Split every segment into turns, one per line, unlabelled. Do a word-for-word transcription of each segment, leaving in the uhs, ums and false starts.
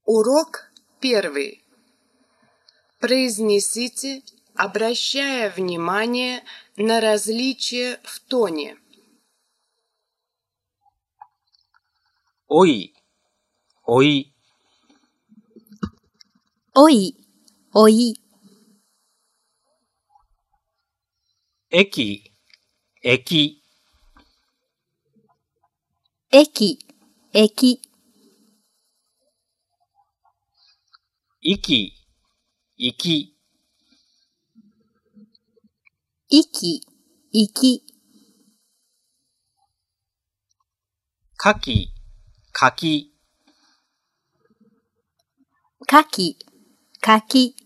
Урок первый. Произнесите, обращая внимание на различия в тоне.
おい、おい、
おい、おい、
駅、駅、
駅、駅、
息、息、
息、息、
かき、かき、
かき、かき、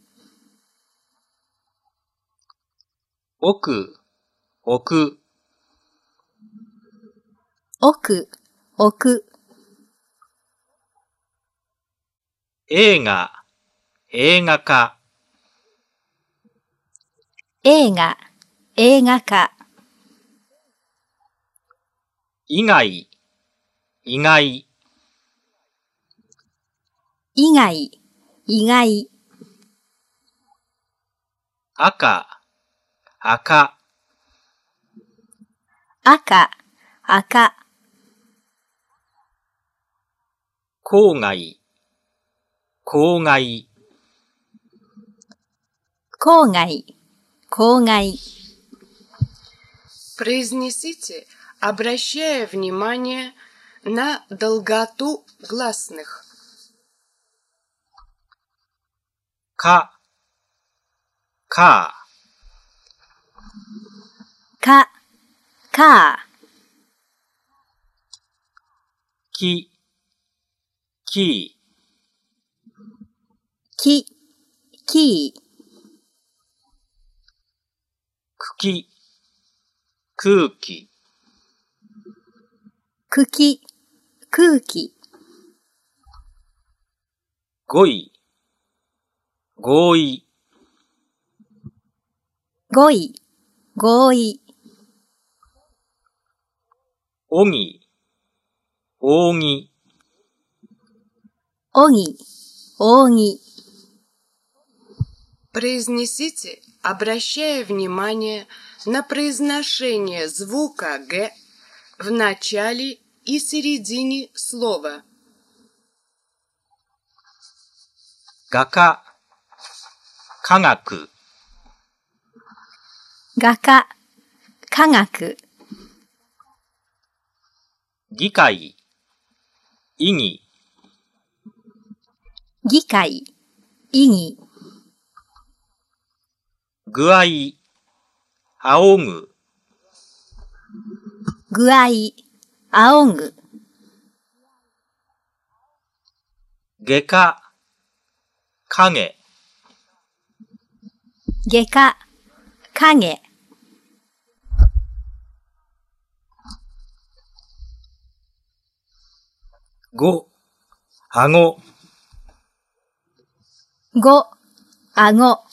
奥、奥、
奥、奥、
映画、映画化、
映画、映画化、
以外、意外、
以外、意外、
赤、赤、
赤、赤、
郊外、郊外、
郊外、郊外、
Произнесите, обращая внимание на долготу гласных.
か、か、
か、か、
き、き、
き、き、
茎、空気、
茎、空気、
語彙、合意、
語彙、合意、
おぎ、扇、
おぎ、扇、
Произнесите, обращая внимание на произношение звука «г» в начале и середине слова.
画家、科学、
画家、科学、
議会、意義、
議会、意義、
具合、仰ぐ、
具合、仰ぐ、
外科、影、
外科、影、
語、顎、
語、顎、